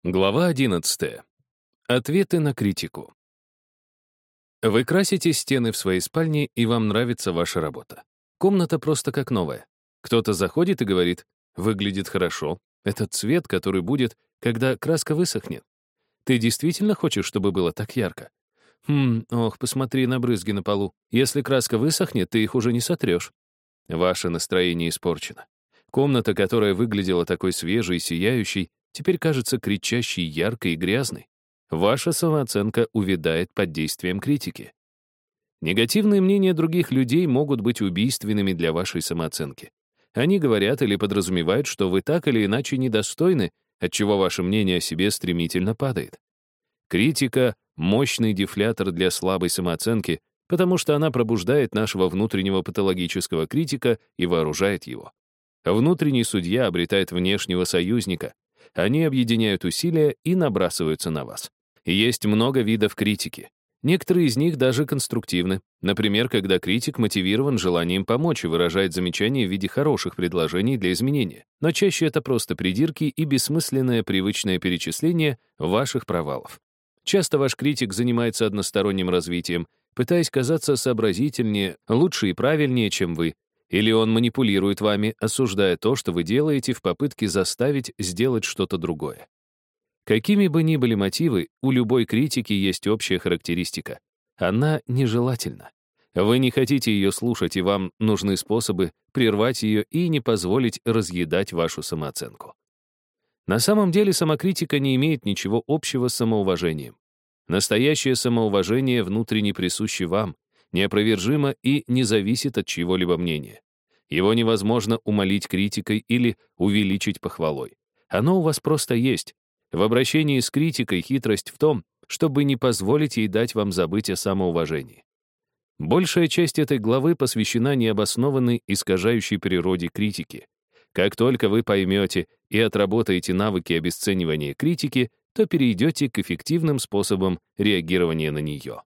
Глава 11. Ответы на критику. Вы красите стены в своей спальне, и вам нравится ваша работа. Комната просто как новая. Кто-то заходит и говорит: «Выглядит хорошо. Это цвет, который будет, когда краска высохнет. Ты действительно хочешь, чтобы было так ярко? Посмотри на брызги на полу. Если краска высохнет, ты их уже не сотрешь». Ваше настроение испорчено. Комната, которая выглядела такой свежей и сияющей, теперь кажется кричащей, яркой и грязной. Ваша самооценка увядает под действием критики. Негативные мнения других людей могут быть убийственными для вашей самооценки. Они говорят или подразумевают, что вы так или иначе недостойны, отчего ваше мнение о себе стремительно падает. Критика — мощный дефлятор для слабой самооценки, потому что она пробуждает нашего внутреннего патологического критика и вооружает его. Внутренний судья обретает внешнего союзника. Они объединяют усилия и набрасываются на вас. Есть много видов критики. Некоторые из них даже конструктивны. Например, когда критик мотивирован желанием помочь и выражает замечания в виде хороших предложений для изменения. Но чаще это просто придирки и бессмысленное привычное перечисление ваших провалов. Часто ваш критик занимается односторонним развитием, пытаясь казаться сообразительнее, лучше и правильнее, чем вы. Или он манипулирует вами, осуждая то, что вы делаете, в попытке заставить сделать что-то другое. Какими бы ни были мотивы, у любой критики есть общая характеристика. Она нежелательна. Вы не хотите ее слушать, и вам нужны способы прервать ее и не позволить разъедать вашу самооценку. На самом деле самокритика не имеет ничего общего с самоуважением. Настоящее самоуважение внутренне присуще вам, неопровержимо и не зависит от чьего-либо мнения. Его невозможно умалить критикой или увеличить похвалой. Оно у вас просто есть. В обращении с критикой хитрость в том, чтобы не позволить ей дать вам забыть о самоуважении. Большая часть этой главы посвящена необоснованной, искажающей природе критики. Как только вы поймете и отработаете навыки обесценивания критики, то перейдете к эффективным способам реагирования на нее.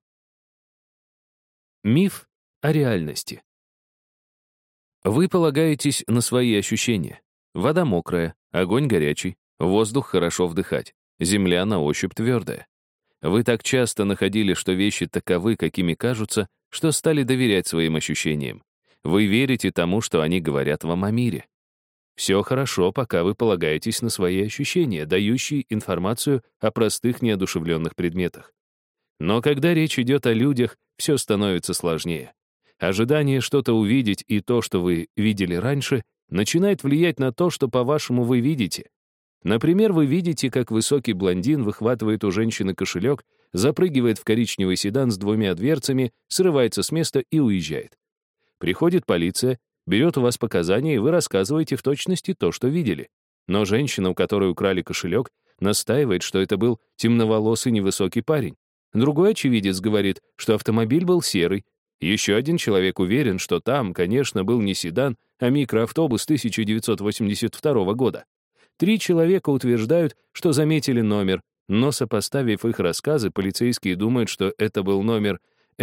Миф о реальности. Вы полагаетесь на свои ощущения. Вода мокрая, огонь горячий, воздух хорошо вдыхать, земля на ощупь твердая. Вы так часто находили, что вещи таковы, какими кажутся, что стали доверять своим ощущениям. Вы верите тому, что они говорят вам о мире. Все хорошо, пока вы полагаетесь на свои ощущения, дающие информацию о простых неодушевленных предметах. Но когда речь идет о людях, все становится сложнее. Ожидание что-то увидеть и то, что вы видели раньше, начинает влиять на то, что, по-вашему, вы видите. Например, вы видите, как высокий блондин выхватывает у женщины кошелек, запрыгивает в коричневый седан с двумя дверцами, срывается с места и уезжает. Приходит полиция, берет у вас показания, и вы рассказываете в точности то, что видели. Но женщина, у которой украли кошелек, настаивает, что это был темноволосый невысокий парень. Другой очевидец говорит, что автомобиль был серый. Еще один человек уверен, что там, конечно, был не седан, а микроавтобус 1982 года. 3 человека утверждают, что заметили номер, но, сопоставив их рассказы, полицейские думают, что это был номер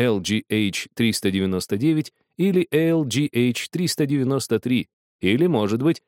LGH-399 или LGH-393, или, может быть,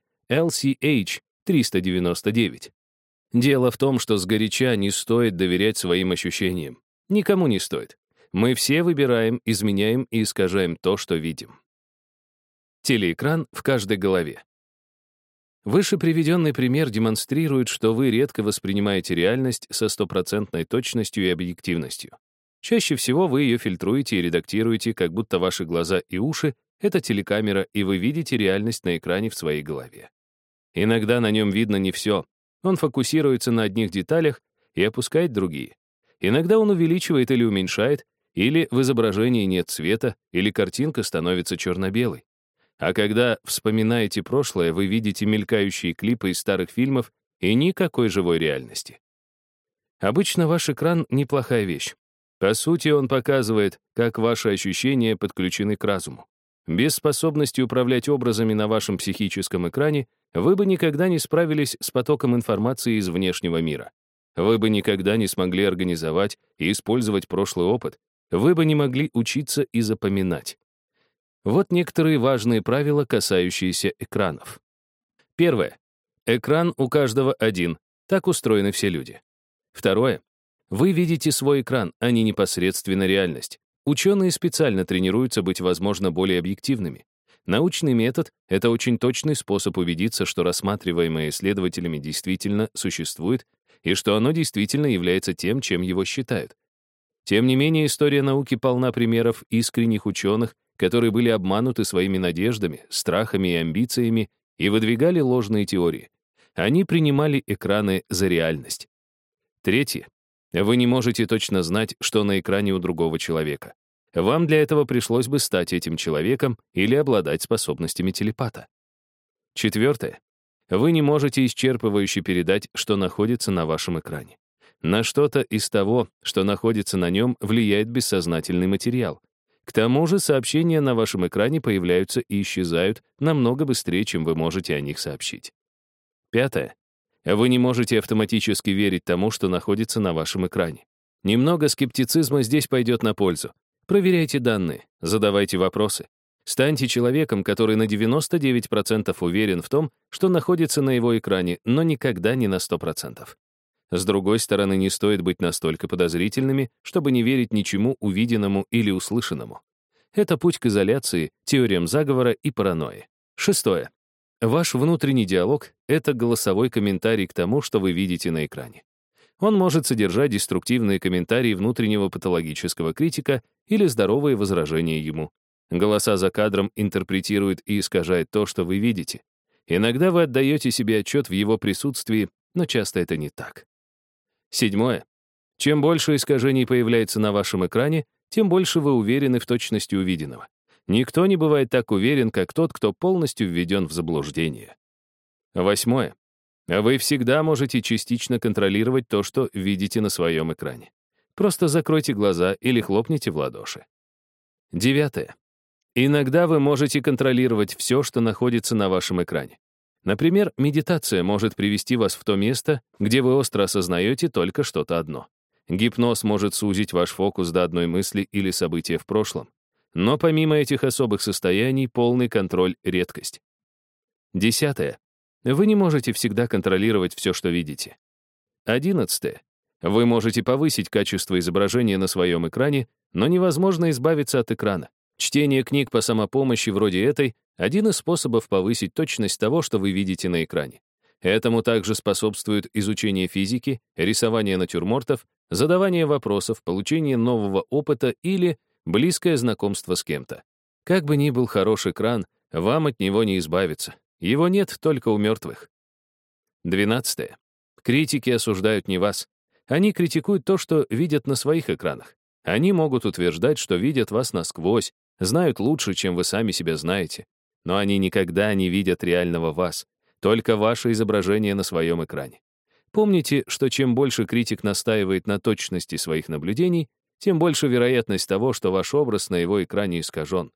LCH-399. Дело в том, что сгоряча не стоит доверять своим ощущениям. Никому не стоит. Мы все выбираем, изменяем и искажаем то, что видим. Телеэкран в каждой голове. Выше приведенный пример демонстрирует, что вы редко воспринимаете реальность со стопроцентной точностью и объективностью. Чаще всего вы ее фильтруете и редактируете, как будто ваши глаза и уши — это телекамера, и вы видите реальность на экране в своей голове. Иногда на нем видно не все. Он фокусируется на одних деталях и опускает другие. Иногда он увеличивает или уменьшает, или в изображении нет цвета, или картинка становится черно-белой. А когда вспоминаете прошлое, вы видите мелькающие клипы из старых фильмов и никакой живой реальности. Обычно ваш экран — неплохая вещь. По сути, он показывает, как ваши ощущения подключены к разуму. Без способности управлять образами на вашем психическом экране вы бы никогда не справились с потоком информации из внешнего мира. Вы бы никогда не смогли организовать и использовать прошлый опыт. Вы бы не могли учиться и запоминать. Вот некоторые важные правила, касающиеся экранов. Первое. Экран у каждого один. Так устроены все люди. Второе. Вы видите свой экран, а не непосредственно реальность. Ученые специально тренируются быть, возможно, более объективными. Научный метод — это очень точный способ убедиться, что рассматриваемое исследователями действительно существует и что оно действительно является тем, чем его считают. Тем не менее, история науки полна примеров искренних ученых, которые были обмануты своими надеждами, страхами и амбициями и выдвигали ложные теории. Они принимали экраны за реальность. Третье. Вы не можете точно знать, что на экране у другого человека. Вам для этого пришлось бы стать этим человеком или обладать способностями телепата. Четвертое. Вы не можете исчерпывающе передать, что находится на вашем экране. На что-то из того, что находится на нем, влияет бессознательный материал. К тому же сообщения на вашем экране появляются и исчезают намного быстрее, чем вы можете о них сообщить. Пятое. Вы не можете автоматически верить тому, что находится на вашем экране. Немного скептицизма здесь пойдет на пользу. Проверяйте данные, задавайте вопросы. Станьте человеком, который на 99% уверен в том, что находится на его экране, но никогда не на 100%. С другой стороны, не стоит быть настолько подозрительными, чтобы не верить ничему увиденному или услышанному. Это путь к изоляции, теориям заговора и паранойи. Шестое. Ваш внутренний диалог — это голосовой комментарий к тому, что вы видите на экране. Он может содержать деструктивные комментарии внутреннего патологического критика или здоровые возражения ему. Голоса за кадром интерпретируют и искажают то, что вы видите. Иногда вы отдаете себе отчет в его присутствии, но часто это не так. Седьмое. Чем больше искажений появляется на вашем экране, тем больше вы уверены в точности увиденного. Никто не бывает так уверен, как тот, кто полностью введен в заблуждение. Восьмое. Вы всегда можете частично контролировать то, что видите на своем экране. Просто закройте глаза или хлопните в ладоши. Девятое. Иногда вы можете контролировать все, что находится на вашем экране. Например, медитация может привести вас в то место, где вы остро осознаете только что-то одно. Гипноз может сузить ваш фокус до одной мысли или события в прошлом. Но помимо этих особых состояний, полный контроль — редкость. Десятое. Вы не можете всегда контролировать все, что видите. 11. Вы можете повысить качество изображения на своем экране, но невозможно избавиться от экрана. Чтение книг по самопомощи вроде этой — один из способов повысить точность того, что вы видите на экране. Этому также способствует изучение физики, рисование натюрмортов, задавание вопросов, получение нового опыта или близкое знакомство с кем-то. Как бы ни был хорош экран, вам от него не избавиться. Его нет только у мертвых. 12. Критики осуждают не вас. Они критикуют то, что видят на своих экранах. Они могут утверждать, что видят вас насквозь, знают лучше, чем вы сами себя знаете. Но они никогда не видят реального вас, только ваше изображение на своем экране. Помните, что чем больше критик настаивает на точности своих наблюдений, тем больше вероятность того, что ваш образ на его экране искажен.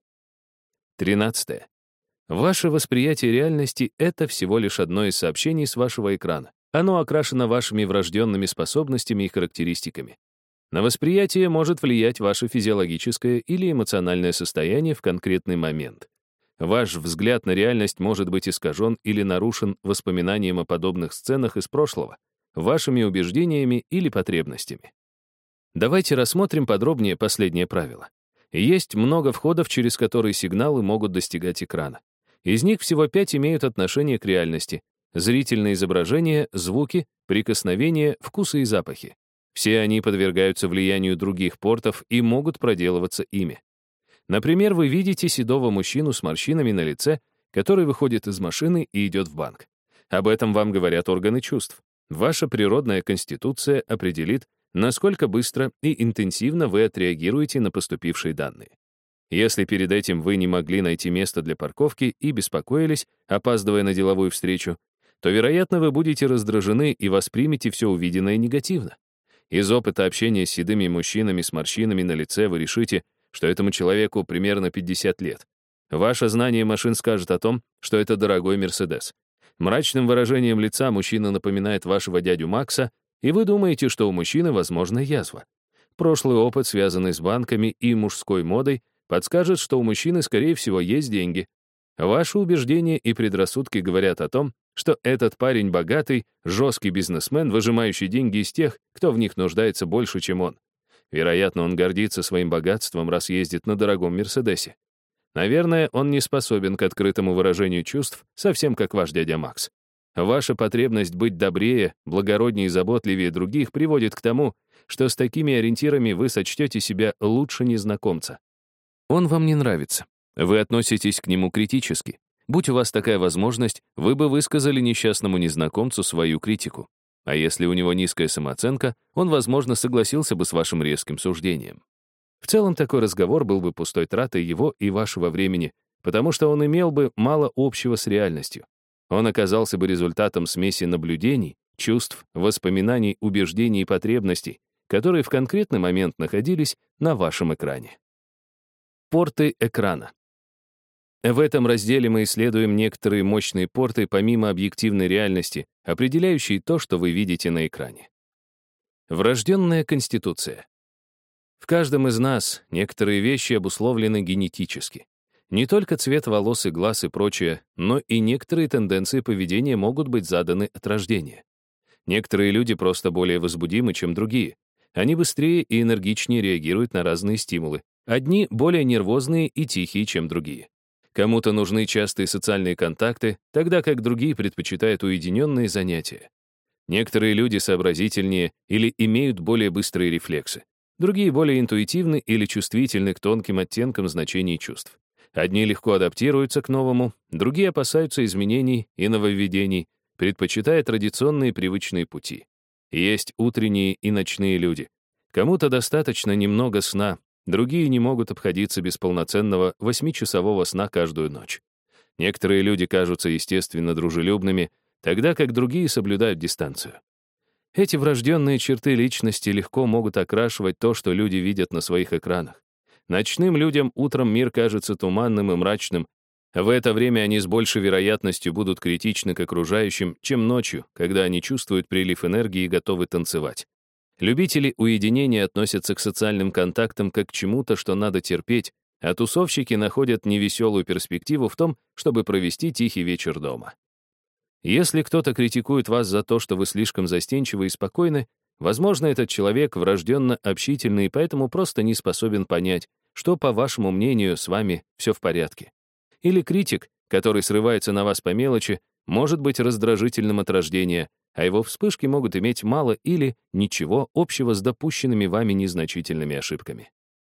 13. Ваше восприятие реальности — это всего лишь одно из сообщений с вашего экрана. Оно окрашено вашими врожденными способностями и характеристиками. На восприятие может влиять ваше физиологическое или эмоциональное состояние в конкретный момент. Ваш взгляд на реальность может быть искажен или нарушен воспоминанием о подобных сценах из прошлого, вашими убеждениями или потребностями. Давайте рассмотрим подробнее последнее правило. Есть много входов, через которые сигналы могут достигать экрана. Из них всего 5 имеют отношение к реальности: зрительные изображения, звуки, прикосновения, вкусы и запахи. Все они подвергаются влиянию других портов и могут проделываться ими. Например, вы видите седого мужчину с морщинами на лице, который выходит из машины и идет в банк. Об этом вам говорят органы чувств. Ваша природная конституция определит, насколько быстро и интенсивно вы отреагируете на поступившие данные. Если перед этим вы не могли найти место для парковки и беспокоились, опаздывая на деловую встречу, то, вероятно, вы будете раздражены и воспримете все увиденное негативно. Из опыта общения с седыми мужчинами с морщинами на лице вы решите, что этому человеку примерно 50 лет. Ваше знание машин скажет о том, что это дорогой Мерседес. Мрачным выражением лица мужчина напоминает вашего дядю Макса, и вы думаете, что у мужчины, возможно, язва. Прошлый опыт, связанный с банками и мужской модой, подскажет, что у мужчины, скорее всего, есть деньги. Ваши убеждения и предрассудки говорят о том, что этот парень богатый, жесткий бизнесмен, выжимающий деньги из тех, кто в них нуждается больше, чем он. Вероятно, он гордится своим богатством, раз ездит на дорогом Мерседесе. Наверное, он не способен к открытому выражению чувств, совсем как ваш дядя Макс. Ваша потребность быть добрее, благороднее и заботливее других приводит к тому, что с такими ориентирами вы сочтете себя лучше незнакомца. Он вам не нравится. Вы относитесь к нему критически. Будь у вас такая возможность, вы бы высказали несчастному незнакомцу свою критику. А если у него низкая самооценка, он, возможно, согласился бы с вашим резким суждением. В целом, такой разговор был бы пустой тратой его и вашего времени, потому что он имел бы мало общего с реальностью. Он оказался бы результатом смеси наблюдений, чувств, воспоминаний, убеждений и потребностей, которые в конкретный момент находились на вашем экране. Порты экрана. В этом разделе мы исследуем некоторые мощные порты помимо объективной реальности, определяющие то, что вы видите на экране. Врожденная конституция. В каждом из нас некоторые вещи обусловлены генетически. Не только цвет волос и глаз и прочее, но и некоторые тенденции поведения могут быть заданы от рождения. Некоторые люди просто более возбудимы, чем другие. Они быстрее и энергичнее реагируют на разные стимулы. Одни более нервозные и тихие, чем другие. Кому-то нужны частые социальные контакты, тогда как другие предпочитают уединенные занятия. Некоторые люди сообразительнее или имеют более быстрые рефлексы. Другие более интуитивны или чувствительны к тонким оттенкам значений чувств. Одни легко адаптируются к новому, другие опасаются изменений и нововведений, предпочитая традиционные привычные пути. Есть утренние и ночные люди. Кому-то достаточно немного сна, другие не могут обходиться без полноценного 8-часового сна каждую ночь. Некоторые люди кажутся естественно дружелюбными, тогда как другие соблюдают дистанцию. Эти врожденные черты личности легко могут окрашивать то, что люди видят на своих экранах. Ночным людям утром мир кажется туманным и мрачным. В это время они с большей вероятностью будут критичны к окружающим, чем ночью, когда они чувствуют прилив энергии и готовы танцевать. Любители уединения относятся к социальным контактам как к чему-то, что надо терпеть, а тусовщики находят невеселую перспективу в том, чтобы провести тихий вечер дома. Если кто-то критикует вас за то, что вы слишком застенчивы и спокойны, возможно, этот человек врожденно общительный и поэтому просто не способен понять, что, по вашему мнению, с вами все в порядке. Или критик, который срывается на вас по мелочи, может быть раздражительным от рождения, а его вспышки могут иметь мало или ничего общего с допущенными вами незначительными ошибками.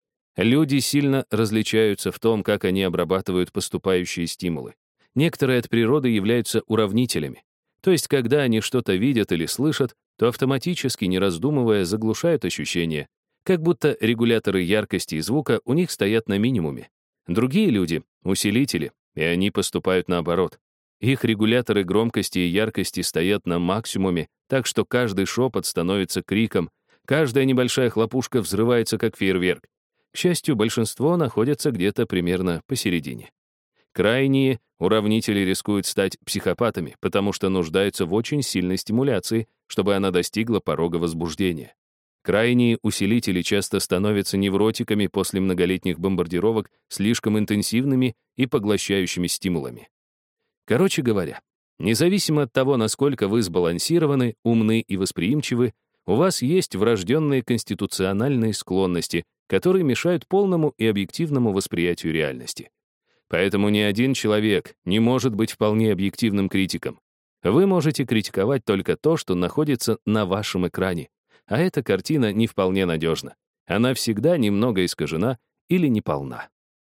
Люди сильно различаются в том, как они обрабатывают поступающие стимулы. Некоторые от природы являются уравнителями. То есть, когда они что-то видят или слышат, то автоматически, не раздумывая, заглушают ощущения, как будто регуляторы яркости и звука у них стоят на минимуме. Другие люди — усилители, и они поступают наоборот. Их регуляторы громкости и яркости стоят на максимуме, так что каждый шепот становится криком, каждая небольшая хлопушка взрывается как фейерверк. К счастью, большинство находятся где-то примерно посередине. Крайние уравнители рискуют стать психопатами, потому что нуждаются в очень сильной стимуляции, чтобы она достигла порога возбуждения. Крайние усилители часто становятся невротиками после многолетних бомбардировок слишком интенсивными и поглощающими стимулами. Короче говоря, независимо от того, насколько вы сбалансированы, умны и восприимчивы, у вас есть врожденные конституциональные склонности, которые мешают полному и объективному восприятию реальности. Поэтому ни один человек не может быть вполне объективным критиком. Вы можете критиковать только то, что находится на вашем экране, а эта картина не вполне надежна. Она всегда немного искажена или неполна.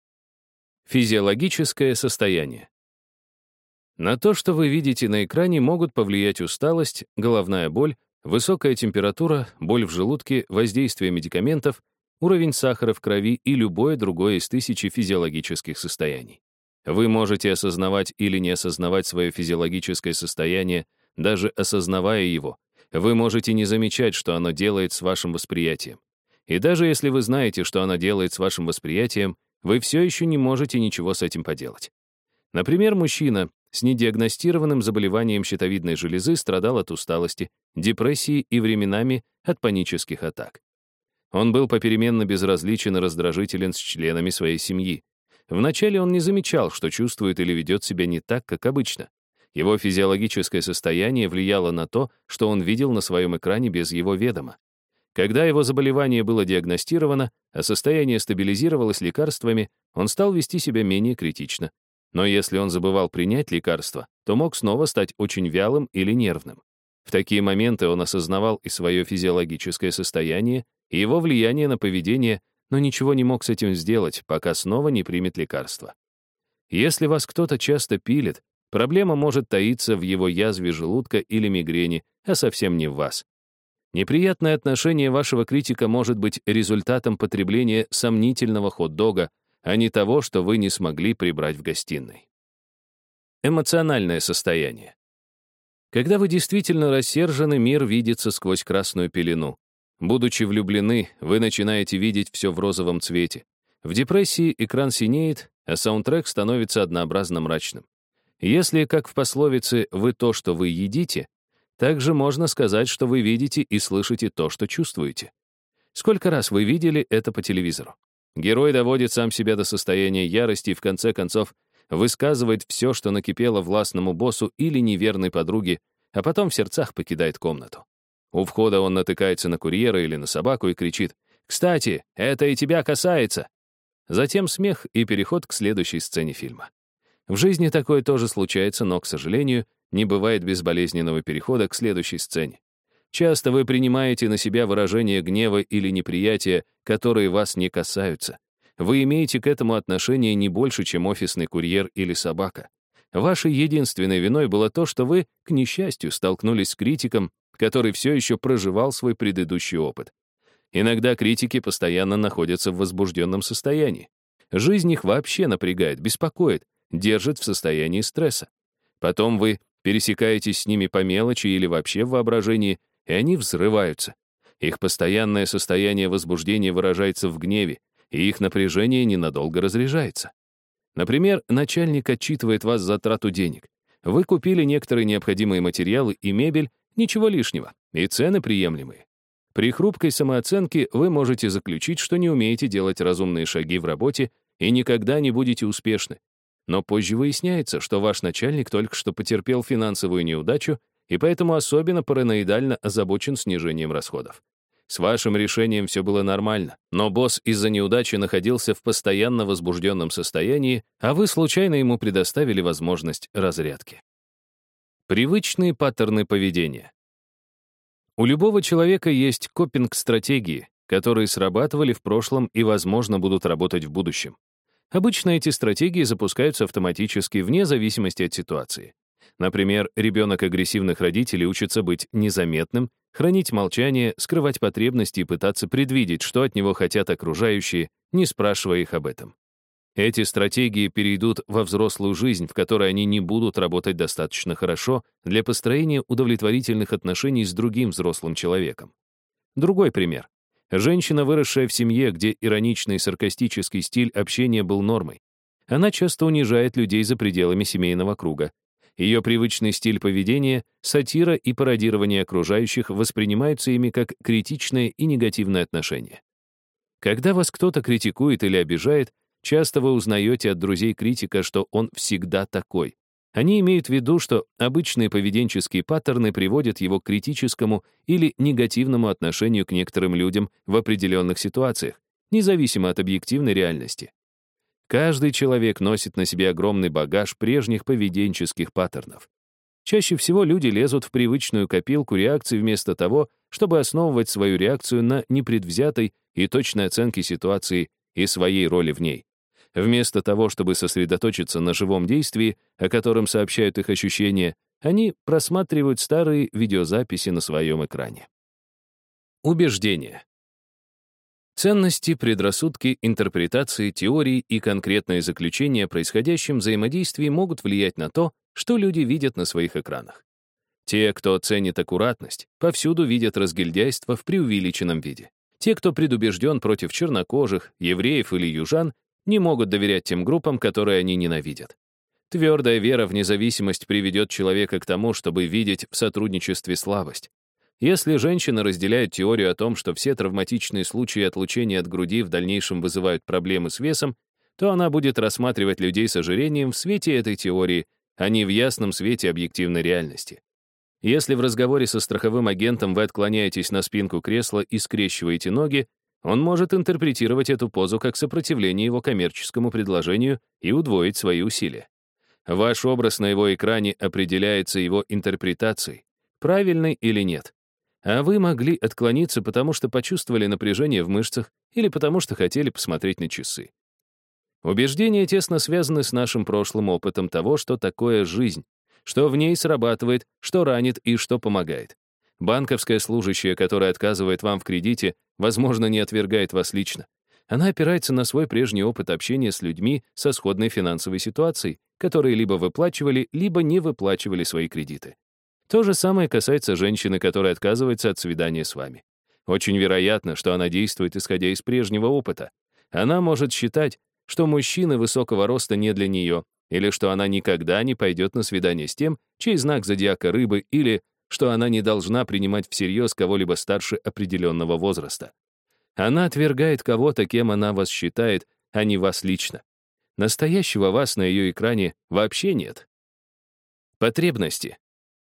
Физиологическое состояние. На то, что вы видите на экране, могут повлиять усталость, головная боль, высокая температура, боль в желудке, воздействие медикаментов, уровень сахара в крови и любое другое из тысячи физиологических состояний. Вы можете осознавать или не осознавать свое физиологическое состояние, даже осознавая его. Вы можете не замечать, что оно делает с вашим восприятием. И даже если вы знаете, что оно делает с вашим восприятием, вы все еще не можете ничего с этим поделать. Например, мужчина с недиагностированным заболеванием щитовидной железы страдал от усталости, депрессии и временами от панических атак. Он был попеременно безразличен и раздражителен с членами своей семьи. Вначале он не замечал, что чувствует или ведет себя не так, как обычно. Его физиологическое состояние влияло на то, что он видел на своем экране без его ведома. Когда его заболевание было диагностировано, а состояние стабилизировалось лекарствами, он стал вести себя менее критично. Но если он забывал принять лекарство, то мог снова стать очень вялым или нервным. В такие моменты он осознавал и свое физиологическое состояние, и его влияние на поведение, но ничего не мог с этим сделать, пока снова не примет лекарство. Если вас кто-то часто пилит, проблема может таиться в его язве желудка или мигрени, а совсем не в вас. Неприятное отношение вашего критика может быть результатом потребления сомнительного хот-дога, а не того, что вы не смогли прибрать в гостиной. Эмоциональное состояние. Когда вы действительно рассержены, мир видится сквозь красную пелену. Будучи влюблены, вы начинаете видеть все в розовом цвете. В депрессии экран синеет, а саундтрек становится однообразно мрачным. Если, как в пословице, «вы то, что вы едите», также можно сказать, что вы видите и слышите то, что чувствуете. Сколько раз вы видели это по телевизору? Герой доводит сам себя до состояния ярости и в конце концов высказывает все, что накипело властному боссу или неверной подруге, а потом в сердцах покидает комнату. У входа он натыкается на курьера или на собаку и кричит: «Кстати, это и тебя касается!» Затем смех и переход к следующей сцене фильма. В жизни такое тоже случается, но, к сожалению, не бывает безболезненного перехода к следующей сцене. Часто вы принимаете на себя выражения гнева или неприятия, которые вас не касаются. Вы имеете к этому отношение не больше, чем офисный курьер или собака. Вашей единственной виной было то, что вы, к несчастью, столкнулись с критиком, который все еще проживал свой предыдущий опыт. Иногда критики постоянно находятся в возбужденном состоянии. Жизнь их вообще напрягает, беспокоит, держит в состоянии стресса. Потом вы пересекаетесь с ними по мелочи или вообще в воображении, и они взрываются. Их постоянное состояние возбуждения выражается в гневе, и их напряжение ненадолго разряжается. Например, начальник отчитывает вас за трату денег. Вы купили некоторые необходимые материалы и мебель, ничего лишнего, и цены приемлемые. При хрупкой самооценке вы можете заключить, что не умеете делать разумные шаги в работе и никогда не будете успешны. Но позже выясняется, что ваш начальник только что потерпел финансовую неудачу и поэтому особенно параноидально озабочен снижением расходов. С вашим решением все было нормально, но босс из-за неудачи находился в постоянно возбужденном состоянии, а вы случайно ему предоставили возможность разрядки. Привычные паттерны поведения. У любого человека есть копинг-стратегии, которые срабатывали в прошлом и, возможно, будут работать в будущем. Обычно эти стратегии запускаются автоматически вне зависимости от ситуации. Например, ребенок агрессивных родителей учится быть незаметным, хранить молчание, скрывать потребности и пытаться предвидеть, что от него хотят окружающие, не спрашивая их об этом. Эти стратегии перейдут во взрослую жизнь, в которой они не будут работать достаточно хорошо для построения удовлетворительных отношений с другим взрослым человеком. Другой пример. Женщина, выросшая в семье, где ироничный и саркастический стиль общения был нормой. Она часто унижает людей за пределами семейного круга. Ее привычный стиль поведения, сатира и пародирование окружающих воспринимаются ими как критичное и негативное отношение. Когда вас кто-то критикует или обижает, часто вы узнаете от друзей критика, что он всегда такой. Они имеют в виду, что обычные поведенческие паттерны приводят его к критическому или негативному отношению к некоторым людям в определенных ситуациях, независимо от объективной реальности. Каждый человек носит на себе огромный багаж прежних поведенческих паттернов. Чаще всего люди лезут в привычную копилку реакций вместо того, чтобы основывать свою реакцию на непредвзятой и точной оценке ситуации и своей роли в ней. Вместо того, чтобы сосредоточиться на живом действии, о котором сообщают их ощущения, они просматривают старые видеозаписи на своем экране. Убеждения. Ценности, предрассудки, интерпретации, теории и конкретные заключения о происходящем взаимодействии могут влиять на то, что люди видят на своих экранах. Те, кто ценит аккуратность, повсюду видят разгильдяйство в преувеличенном виде. Те, кто предубежден против чернокожих, евреев или южан, не могут доверять тем группам, которые они ненавидят. Твердая вера в независимость приведет человека к тому, чтобы видеть в сотрудничестве слабость. Если женщина разделяет теорию о том, что все травматичные случаи отлучения от груди в дальнейшем вызывают проблемы с весом, то она будет рассматривать людей с ожирением в свете этой теории, а не в ясном свете объективной реальности. Если в разговоре со страховым агентом вы отклоняетесь на спинку кресла и скрещиваете ноги, он может интерпретировать эту позу как сопротивление его коммерческому предложению и удвоить свои усилия. Ваш образ на его экране определяется его интерпретацией, правильной или нет. А вы могли отклониться, потому что почувствовали напряжение в мышцах или потому что хотели посмотреть на часы. Убеждения тесно связаны с нашим прошлым опытом того, что такое жизнь, что в ней срабатывает, что ранит и что помогает. Банковская служащая, которая отказывает вам в кредите, возможно, не отвергает вас лично. Она опирается на свой прежний опыт общения с людьми со сходной финансовой ситуацией, которые либо выплачивали, либо не выплачивали свои кредиты. То же самое касается женщины, которая отказывается от свидания с вами. Очень вероятно, что она действует, исходя из прежнего опыта. Она может считать, что мужчины высокого роста не для нее, или что она никогда не пойдет на свидание с тем, чей знак зодиака рыбы, или что она не должна принимать всерьез кого-либо старше определенного возраста. Она отвергает кого-то, кем она вас считает, а не вас лично. Настоящего вас на ее экране вообще нет. Потребности.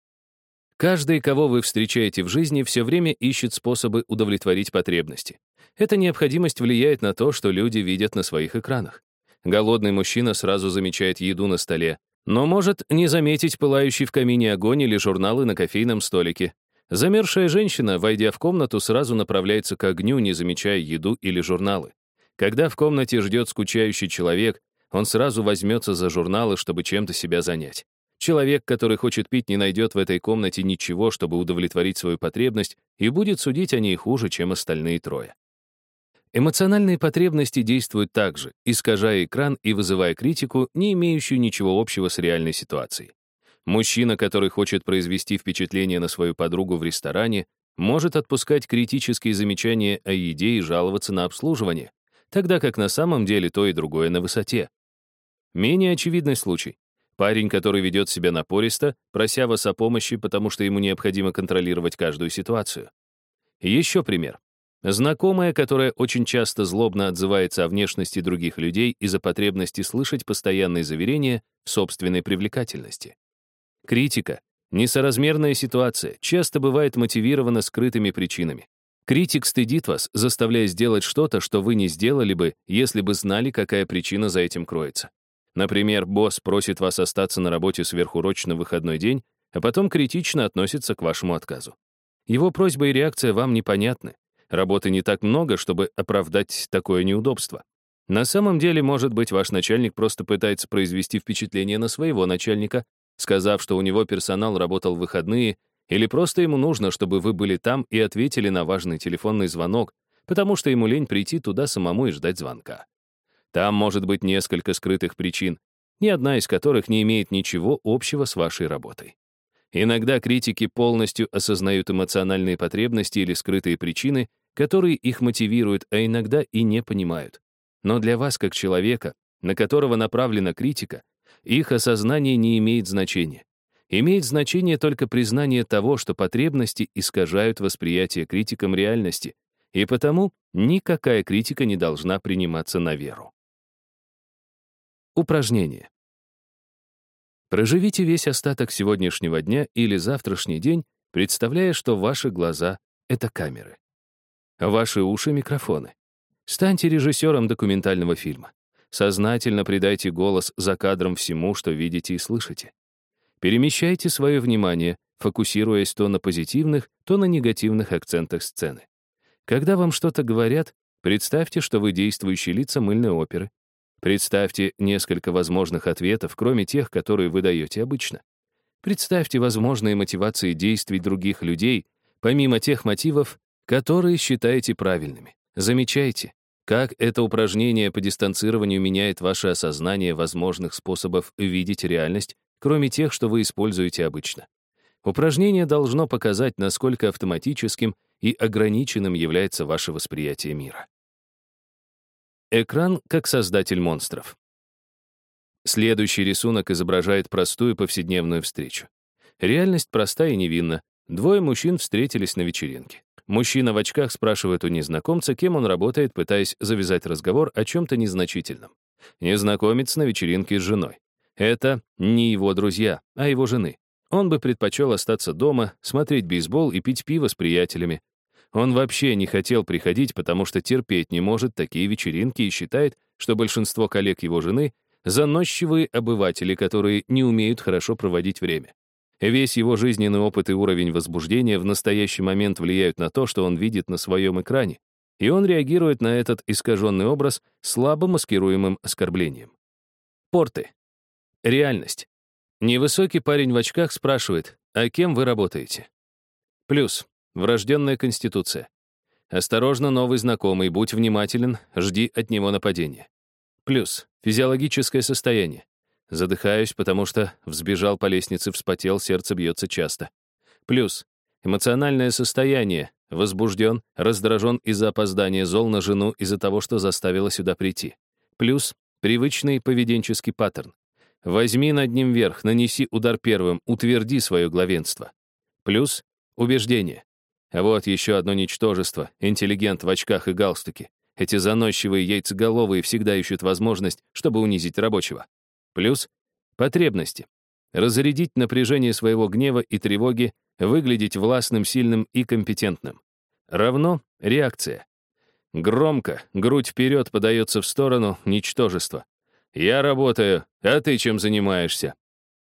Каждый, кого вы встречаете в жизни, все время ищет способы удовлетворить потребности. Эта необходимость влияет на то, что люди видят на своих экранах. Голодный мужчина сразу замечает еду на столе, но может не заметить пылающий в камине огонь или журналы на кофейном столике. Замерзшая женщина, войдя в комнату, сразу направляется к огню, не замечая еду или журналы. Когда в комнате ждет скучающий человек, он сразу возьмется за журналы, чтобы чем-то себя занять. Человек, который хочет пить, не найдет в этой комнате ничего, чтобы удовлетворить свою потребность, и будет судить о ней хуже, чем остальные трое. Эмоциональные потребности действуют так же, искажая экран и вызывая критику, не имеющую ничего общего с реальной ситуацией. Мужчина, который хочет произвести впечатление на свою подругу в ресторане, может отпускать критические замечания о еде и жаловаться на обслуживание, тогда как на самом деле то и другое на высоте. Менее очевидный случай. Парень, который ведет себя напористо, прося вас о помощи, потому что ему необходимо контролировать каждую ситуацию. Еще пример. Знакомая, которая очень часто злобно отзывается о внешности других людей из-за потребности слышать постоянные заверения в собственной привлекательности. Критика, несоразмерная ситуация, часто бывает мотивирована скрытыми причинами. Критик стыдит вас, заставляя сделать что-то, что вы не сделали бы, если бы знали, какая причина за этим кроется. Например, босс просит вас остаться на работе сверхурочно в выходной день, а потом критично относится к вашему отказу. Его просьба и реакция вам непонятны. Работы не так много, чтобы оправдать такое неудобство. На самом деле, может быть, ваш начальник просто пытается произвести впечатление на своего начальника, сказав, что у него персонал работал в выходные, или просто ему нужно, чтобы вы были там и ответили на важный телефонный звонок, потому что ему лень прийти туда самому и ждать звонка. Там может быть несколько скрытых причин, ни одна из которых не имеет ничего общего с вашей работой. Иногда критики полностью осознают эмоциональные потребности или скрытые причины, которые их мотивируют, а иногда и не понимают. Но для вас, как человека, на которого направлена критика, их осознание не имеет значения. Имеет значение только признание того, что потребности искажают восприятие критиком реальности, и потому никакая критика не должна приниматься на веру. Упражнение. Проживите весь остаток сегодняшнего дня или завтрашний день, представляя, что ваши глаза — это камеры. Ваши уши — микрофоны. Станьте режиссером документального фильма. Сознательно придайте голос за кадром всему, что видите и слышите. Перемещайте свое внимание, фокусируясь то на позитивных, то на негативных акцентах сцены. Когда вам что-то говорят, представьте, что вы действующие лица мыльной оперы. Представьте несколько возможных ответов, кроме тех, которые вы даете обычно. Представьте возможные мотивации действий других людей, помимо тех мотивов, которые считаете правильными. Замечайте, как это упражнение по дистанцированию меняет ваше осознание возможных способов видеть реальность, кроме тех, что вы используете обычно. Упражнение должно показать, насколько автоматическим и ограниченным является ваше восприятие мира. Экран как создатель монстров. Следующий рисунок изображает простую повседневную встречу. Реальность проста и невинна. Двое мужчин встретились на вечеринке. Мужчина в очках спрашивает у незнакомца, кем он работает, пытаясь завязать разговор о чем-то незначительном. Незнакомец на вечеринке с женой. Это не его друзья, а его жены. Он бы предпочел остаться дома, смотреть бейсбол и пить пиво с приятелями. Он вообще не хотел приходить, потому что терпеть не может такие вечеринки и считает, что большинство коллег его жены — заносчивые обыватели, которые не умеют хорошо проводить время. Весь его жизненный опыт и уровень возбуждения в настоящий момент влияют на то, что он видит на своем экране, и он реагирует на этот искаженный образ слабо маскируемым оскорблением. Порты. Реальность. Невысокий парень в очках спрашивает, а кем вы работаете? Плюс. Врожденная конституция. Осторожно, новый знакомый, будь внимателен, жди от него нападения. Плюс. Физиологическое состояние. Задыхаюсь, потому что взбежал по лестнице, вспотел, сердце бьется часто. Плюс. Эмоциональное состояние. Возбужден, раздражен из-за опоздания, зол на жену из-за того, что заставила сюда прийти. Плюс. Привычный поведенческий паттерн. Возьми над ним верх, нанеси удар первым, утверди свое главенство. Плюс. Убеждение. А вот еще одно ничтожество, интеллигент в очках и галстуке. Эти заносчивые яйцеголовые всегда ищут возможность, чтобы унизить рабочего. Плюс потребности. Разрядить напряжение своего гнева и тревоги, выглядеть властным, сильным и компетентным. Равно реакция. Громко, грудь вперед подается в сторону, ничтожество. «Я работаю, а ты чем занимаешься?»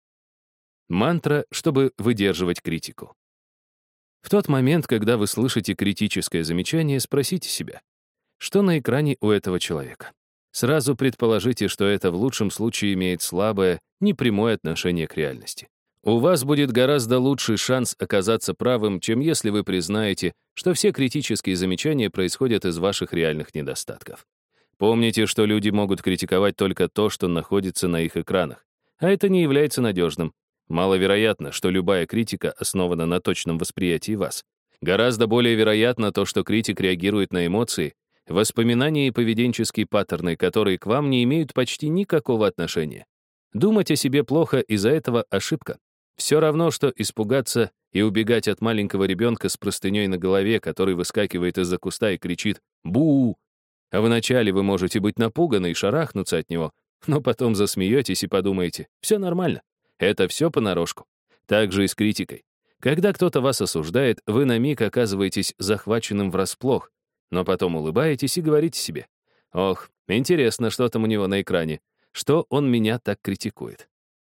Мантра, чтобы выдерживать критику. В тот момент, когда вы слышите критическое замечание, спросите себя, что на экране у этого человека. Сразу предположите, что это в лучшем случае имеет слабое, непрямое отношение к реальности. У вас будет гораздо лучший шанс оказаться правым, чем если вы признаете, что все критические замечания происходят из ваших реальных недостатков. Помните, что люди могут критиковать только то, что находится на их экранах, а это не является надежным. Маловероятно, что любая критика основана на точном восприятии вас. Гораздо более вероятно то, что критик реагирует на эмоции, воспоминания и поведенческие паттерны, которые к вам не имеют почти никакого отношения. Думать о себе плохо из-за этого — ошибка. Все равно, что испугаться и убегать от маленького ребенка с простыней на голове, который выскакивает из-за куста и кричит «Бу!». А вначале вы можете быть напуганы и шарахнуться от него, но потом засмеетесь и подумаете «все нормально». Это все понарошку. Так же и с критикой. Когда кто-то вас осуждает, вы на миг оказываетесь захваченным врасплох, но потом улыбаетесь и говорите себе: «Ох, интересно, что там у него на экране, что он меня так критикует».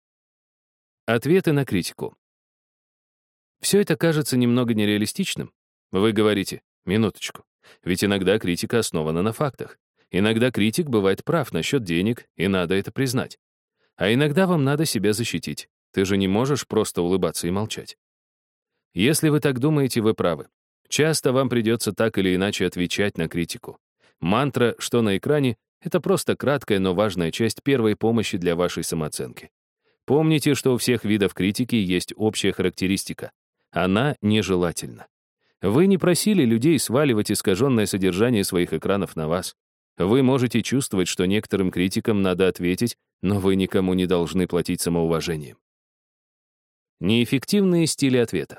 Ответы на критику. Все это кажется немного нереалистичным. Вы говорите: «Минуточку, ведь иногда критика основана на фактах. Иногда критик бывает прав насчет денег, и надо это признать. А иногда вам надо себя защитить. Ты же не можешь просто улыбаться и молчать». Если вы так думаете, вы правы. Часто вам придется так или иначе отвечать на критику. Мантра «что на экране» — это просто краткая, но важная часть первой помощи для вашей самооценки. Помните, что у всех видов критики есть общая характеристика. Она нежелательна. Вы не просили людей сваливать искаженное содержание своих экранов на вас. Вы можете чувствовать, что некоторым критикам надо ответить, но вы никому не должны платить самоуважением. Неэффективные стили ответа.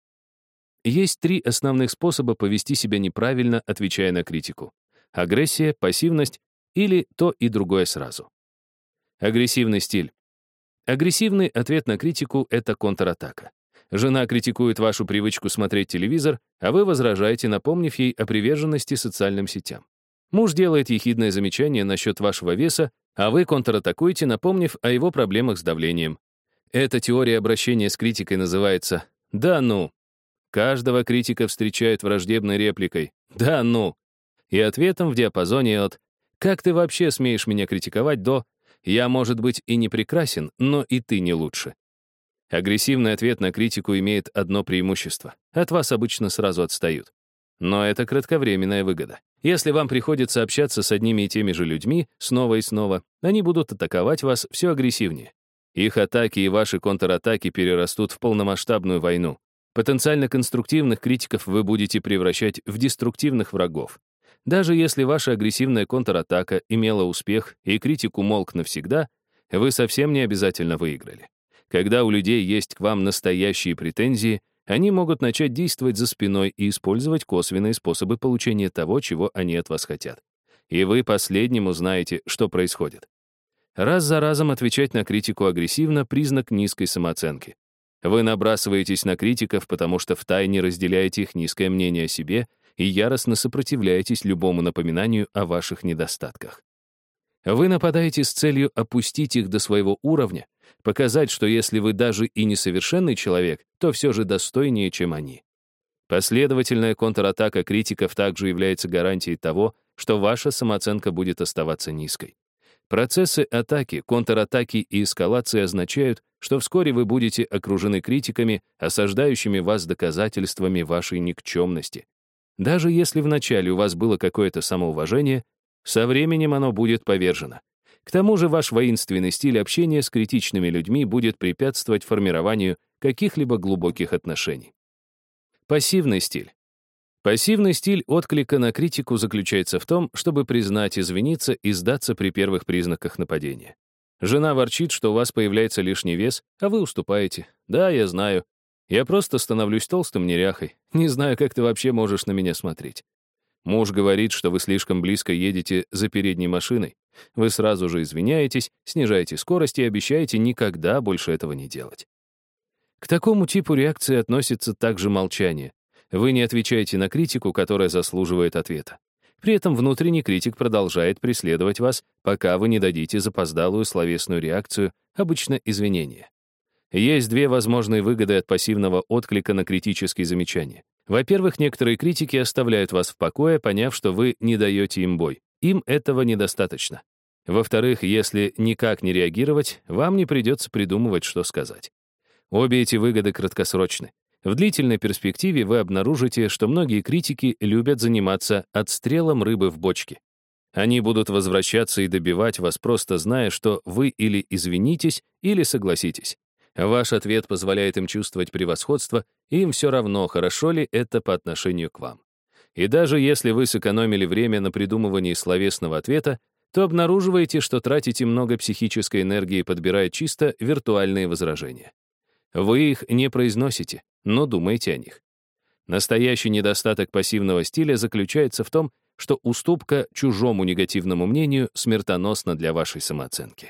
Есть 3 основных способа повести себя неправильно, отвечая на критику: агрессия, пассивность или то и другое сразу. Агрессивный стиль. Агрессивный ответ на критику — это контратака. Жена критикует вашу привычку смотреть телевизор, а вы возражаете, напомнив ей о приверженности социальным сетям. Муж делает ехидное замечание насчет вашего веса, а вы контратакуете, напомнив о его проблемах с давлением. Эта теория обращения с критикой называется «да ну». Каждого критика встречают враждебной репликой «да ну» и ответом в диапазоне от «как ты вообще смеешь меня критиковать» до «я, может быть, и не прекрасен, но и ты не лучше». Агрессивный ответ на критику имеет одно преимущество. От вас обычно сразу отстают. Но это кратковременная выгода. Если вам приходится общаться с одними и теми же людьми снова и снова, они будут атаковать вас все агрессивнее. Их атаки и ваши контратаки перерастут в полномасштабную войну. Потенциально конструктивных критиков вы будете превращать в деструктивных врагов. Даже если ваша агрессивная контратака имела успех и критик умолк навсегда, вы совсем не обязательно выиграли. Когда у людей есть к вам настоящие претензии, они могут начать действовать за спиной и использовать косвенные способы получения того, чего они от вас хотят. и вы последним узнаете, что происходит. Раз за разом отвечать на критику агрессивно — признак низкой самооценки. Вы набрасываетесь на критиков, потому что втайне разделяете их низкое мнение о себе и яростно сопротивляетесь любому напоминанию о ваших недостатках. Вы нападаете с целью опустить их до своего уровня, показать, что если вы даже и несовершенный человек, то все же достойнее, чем они. Последовательная контратака критиков также является гарантией того, что ваша самооценка будет оставаться низкой. Процессы атаки, контратаки и эскалации означают, что вскоре вы будете окружены критиками, осаждающими вас доказательствами вашей никчемности. Даже если вначале у вас было какое-то самоуважение, со временем оно будет повержено. К тому же ваш воинственный стиль общения с критичными людьми будет препятствовать формированию каких-либо глубоких отношений. Пассивный стиль. Пассивный стиль отклика на критику заключается в том, чтобы признать, извиниться и сдаться при первых признаках нападения. Жена ворчит, что у вас появляется лишний вес, а вы уступаете. Да, я знаю. Я просто становлюсь толстым неряхой. Не знаю, как ты вообще можешь на меня смотреть. Муж говорит, что вы слишком близко едете за передней машиной. Вы сразу же извиняетесь, снижаете скорость и обещаете никогда больше этого не делать. К такому типу реакции относится также молчание. Вы не отвечаете на критику, которая заслуживает ответа. При этом внутренний критик продолжает преследовать вас, пока вы не дадите запоздалую словесную реакцию, обычно извинение. Есть две возможные выгоды от пассивного отклика на критические замечания. Во-первых, некоторые критики оставляют вас в покое, поняв, что вы не даете им бой. Им этого недостаточно. Во-вторых, если никак не реагировать, вам не придется придумывать, что сказать. Обе эти выгоды краткосрочны. В длительной перспективе вы обнаружите, что многие критики любят заниматься отстрелом рыбы в бочке. Они будут возвращаться и добивать вас, просто зная, что вы или извинитесь, или согласитесь. Ваш ответ позволяет им чувствовать превосходство, и им все равно, хорошо ли это по отношению к вам. И даже если вы сэкономили время на придумывании словесного ответа, то обнаруживаете, что тратите много психической энергии, подбирая чисто виртуальные возражения. Вы их не произносите, но думаете о них. Настоящий недостаток пассивного стиля заключается в том, что уступка чужому негативному мнению смертоносна для вашей самооценки.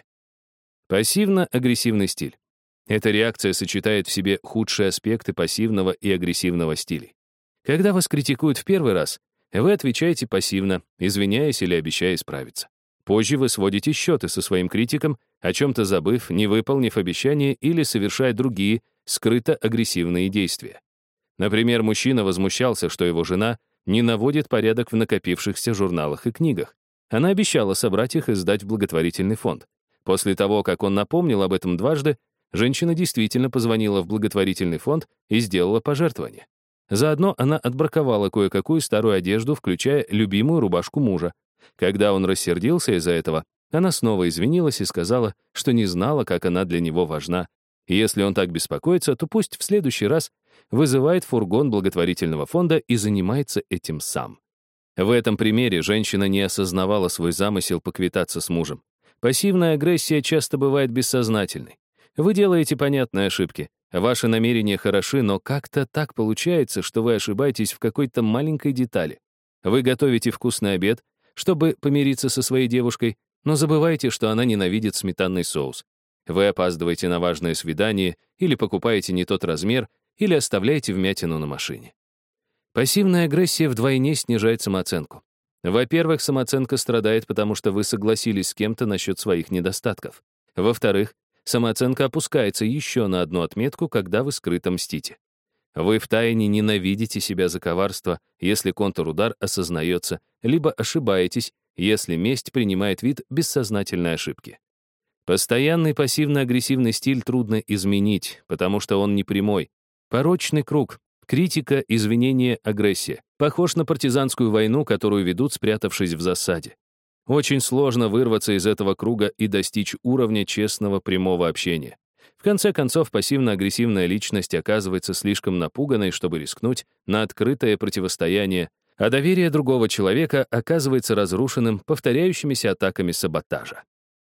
Пассивно-агрессивный стиль. Эта реакция сочетает в себе худшие аспекты пассивного и агрессивного стилей. Когда вас критикуют в первый раз, вы отвечаете пассивно, извиняясь или обещая исправиться. Позже вы сводите счеты со своим критиком, о чем-то забыв, не выполнив обещание или совершая другие, скрыто-агрессивные действия. Например, мужчина возмущался, что его жена не наводит порядок в накопившихся журналах и книгах. Она обещала собрать их и сдать в благотворительный фонд. После того, как он напомнил об этом дважды, женщина действительно позвонила в благотворительный фонд и сделала пожертвование. Заодно она отбраковала кое-какую старую одежду, включая любимую рубашку мужа. Когда он рассердился из-за этого, она снова извинилась и сказала, что не знала, как она для него важна. И если он так беспокоится, то пусть в следующий раз вызывает фургон благотворительного фонда и занимается этим сам. В этом примере женщина не осознавала свой замысел поквитаться с мужем. Пассивная агрессия часто бывает бессознательной. Вы делаете понятные ошибки. Ваши намерения хороши, но как-то так получается, что вы ошибаетесь в какой-то маленькой детали. Вы готовите вкусный обед, чтобы помириться со своей девушкой, но забываете, что она ненавидит сметанный соус. Вы опаздываете на важное свидание, или покупаете не тот размер, или оставляете вмятину на машине. Пассивная агрессия вдвойне снижает самооценку. Во-первых, самооценка страдает, потому что вы согласились с кем-то насчет своих недостатков. Во-вторых, самооценка опускается еще на одну отметку, когда вы скрыто мстите. Вы втайне ненавидите себя за коварство, если контрудар осознается, либо ошибаетесь, если месть принимает вид бессознательной ошибки. Постоянный пассивно-агрессивный стиль трудно изменить, потому что он не прямой. Порочный круг. Критика, извинение, агрессия. Похож на партизанскую войну, которую ведут, спрятавшись в засаде. Очень сложно вырваться из этого круга и достичь уровня честного прямого общения. В конце концов, пассивно-агрессивная личность оказывается слишком напуганной, чтобы рискнуть на открытое противостояние, а доверие другого человека оказывается разрушенным повторяющимися атаками саботажа.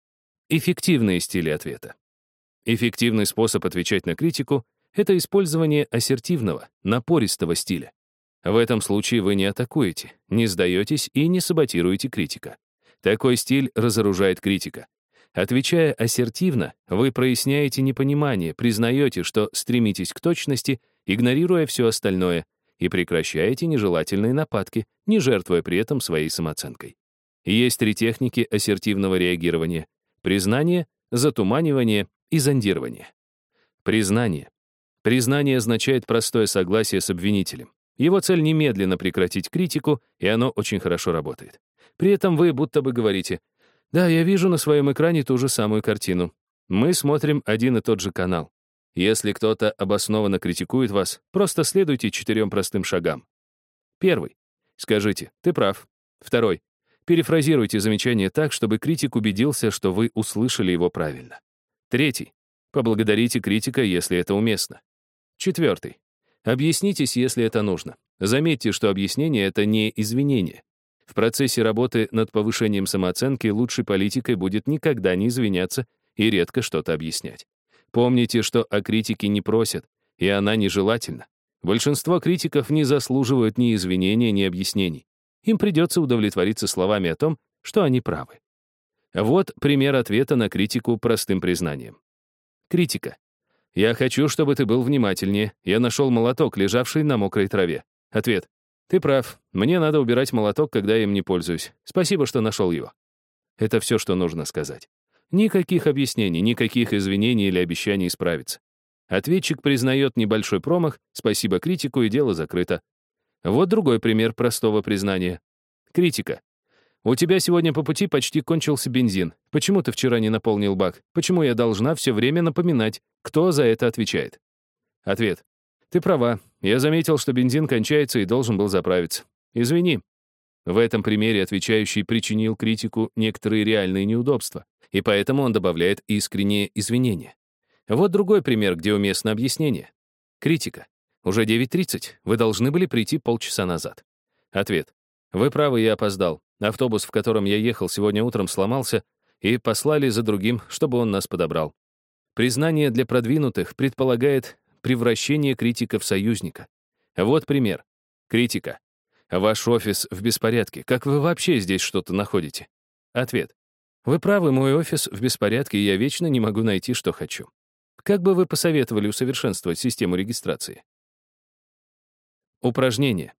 Эффективные стили ответа. Эффективный способ отвечать на критику — это использование ассертивного, напористого стиля. В этом случае вы не атакуете, не сдаетесь и не саботируете критика. Такой стиль разоружает критика. Отвечая ассертивно, вы проясняете непонимание, признаете, что стремитесь к точности, игнорируя все остальное, и прекращаете нежелательные нападки, не жертвуя при этом своей самооценкой. Есть 3 техники ассертивного реагирования: признание, затуманивание и зондирование. Признание. Признание означает простое согласие с обвинителем. Его цель — немедленно прекратить критику, и оно очень хорошо работает. При этом вы будто бы говорите: «Да, я вижу на своем экране ту же самую картину. Мы смотрим один и тот же канал. Если кто-то обоснованно критикует вас, просто следуйте 4 простым шагам. 1. Скажите: «Ты прав». 2. Перефразируйте замечание так, чтобы критик убедился, что вы услышали его правильно. 3. Поблагодарите критика, если это уместно. 4. Объяснитесь, если это нужно. Заметьте, что объяснение — это не извинение. В процессе работы над повышением самооценки лучшей политикой будет никогда не извиняться и редко что-то объяснять. Помните, что о критике не просят, и она нежелательна. Большинство критиков не заслуживают ни извинения, ни объяснений. Им придется удовлетвориться словами о том, что они правы. Вот пример ответа на критику простым признанием. Критика. «Я хочу, чтобы ты был внимательнее. Я нашел молоток, лежавший на мокрой траве». Ответ. «Ты прав. Мне надо убирать молоток, когда я им не пользуюсь. Спасибо, что нашел его». Это все, что нужно сказать. Никаких объяснений, никаких извинений или обещаний исправиться. Ответчик признает небольшой промах, спасибо критику, и дело закрыто. Вот другой пример простого признания. Критика. «У тебя сегодня по пути почти кончился бензин. Почему ты вчера не наполнил бак? Почему я должна все время напоминать? Кто за это отвечает?» Ответ. «Ты права. Я заметил, что бензин кончается и должен был заправиться. Извини». В этом примере отвечающий причинил критику некоторые реальные неудобства, и поэтому он добавляет искреннее извинение. Вот другой пример, где уместно объяснение. Критика. «Уже 9:30. Вы должны были прийти полчаса назад». Ответ. «Вы правы, я опоздал. Автобус, в котором я ехал сегодня утром, сломался, и послали за другим, чтобы он нас подобрал». Признание для продвинутых предполагает превращение критика в союзника. Вот пример. Критика. «Ваш офис в беспорядке. Как вы вообще здесь что-то находите?» Ответ. «Вы правы, мой офис в беспорядке, и я вечно не могу найти, что хочу. Как бы вы посоветовали усовершенствовать систему регистрации?» Упражнение.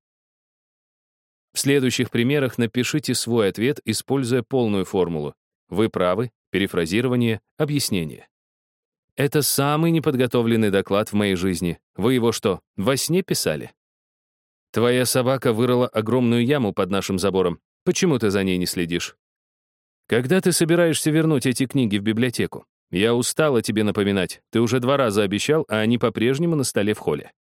В следующих примерах напишите свой ответ, используя полную формулу. Вы правы, перефразирование, объяснение. Это самый неподготовленный доклад в моей жизни. Вы его что, во сне писали? Твоя собака вырыла огромную яму под нашим забором. Почему ты за ней не следишь? Когда ты собираешься вернуть эти книги в библиотеку? Я устала тебе напоминать. Ты уже 2 раза обещал, а они по-прежнему на столе в холле.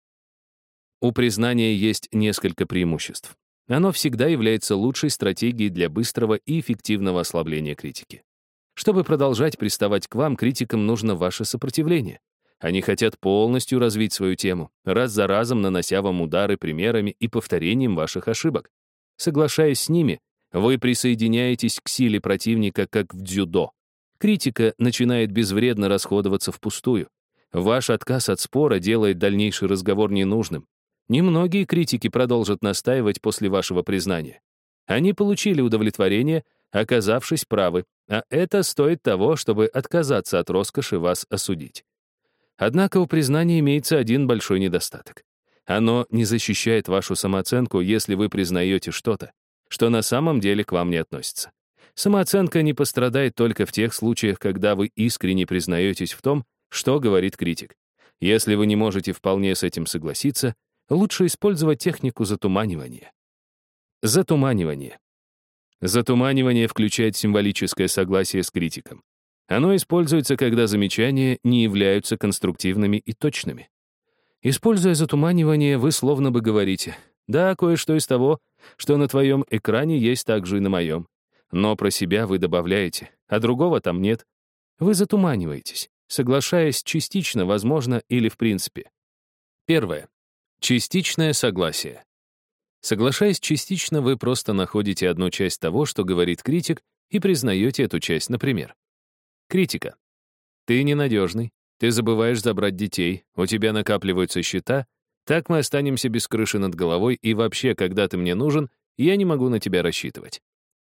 У признания есть несколько преимуществ. Оно всегда является лучшей стратегией для быстрого и эффективного ослабления критики. Чтобы продолжать приставать к вам, критикам нужно ваше сопротивление. Они хотят полностью развить свою тему, раз за разом нанося вам удары примерами и повторением ваших ошибок. Соглашаясь с ними, вы присоединяетесь к силе противника, как в дзюдо. Критика начинает безвредно расходоваться впустую. Ваш отказ от спора делает дальнейший разговор ненужным. Немногие критики продолжат настаивать после вашего признания. Они получили удовлетворение, оказавшись правы, а это стоит того, чтобы отказаться от роскоши вас осудить. Однако у признания имеется один большой недостаток. Оно не защищает вашу самооценку, если вы признаете что-то, что на самом деле к вам не относится. Самооценка не пострадает только в тех случаях, когда вы искренне признаетесь в том, что говорит критик. Если вы не можете вполне с этим согласиться, лучше использовать технику затуманивания. Затуманивание. Затуманивание включает символическое согласие с критиком. Оно используется, когда замечания не являются конструктивными и точными. Используя затуманивание, вы словно бы говорите: «Да, кое-что из того, что на твоем экране, есть также и на моем». Но про себя вы добавляете, а другого там нет. Вы затуманиваетесь, соглашаясь частично, возможно, или в принципе. Первое. Частичное согласие. Соглашаясь частично, вы просто находите одну часть того, что говорит критик, и признаете эту часть, например. Критика. Ты ненадежный, ты забываешь забрать детей, у тебя накапливаются счета, Так мы останемся без крыши над головой, и вообще, когда ты мне нужен, я не могу на тебя рассчитывать.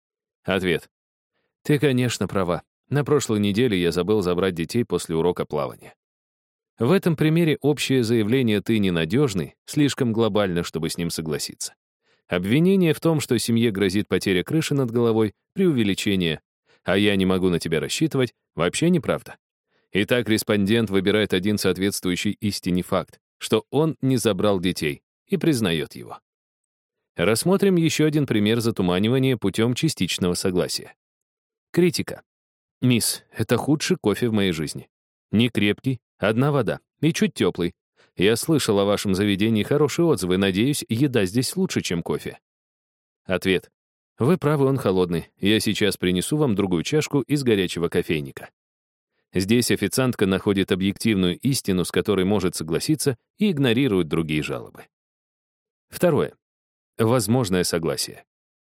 Ответ. Ты, конечно, права. На прошлой неделе я забыл забрать детей после урока плавания. В этом примере общее заявление «ты ненадежный» слишком глобально, чтобы с ним согласиться. Обвинение в том, что семье грозит потеря крыши над головой, преувеличение, а я не могу на тебя рассчитывать, вообще неправда. Итак, респондент выбирает один соответствующий истине факт, что он не забрал детей, и признает его. Рассмотрим еще один пример затуманивания путем частичного согласия. Критика. «Мисс, это худший кофе в моей жизни. Не крепкий, одна вода, и чуть теплый. Я слышал о вашем заведении хорошие отзывы, надеюсь, еда здесь лучше, чем кофе». Ответ. Вы правы, он холодный. Я сейчас принесу вам другую чашку из горячего кофейника. Здесь официантка находит объективную истину, с которой может согласиться, и игнорирует другие жалобы. Второе. Возможное согласие.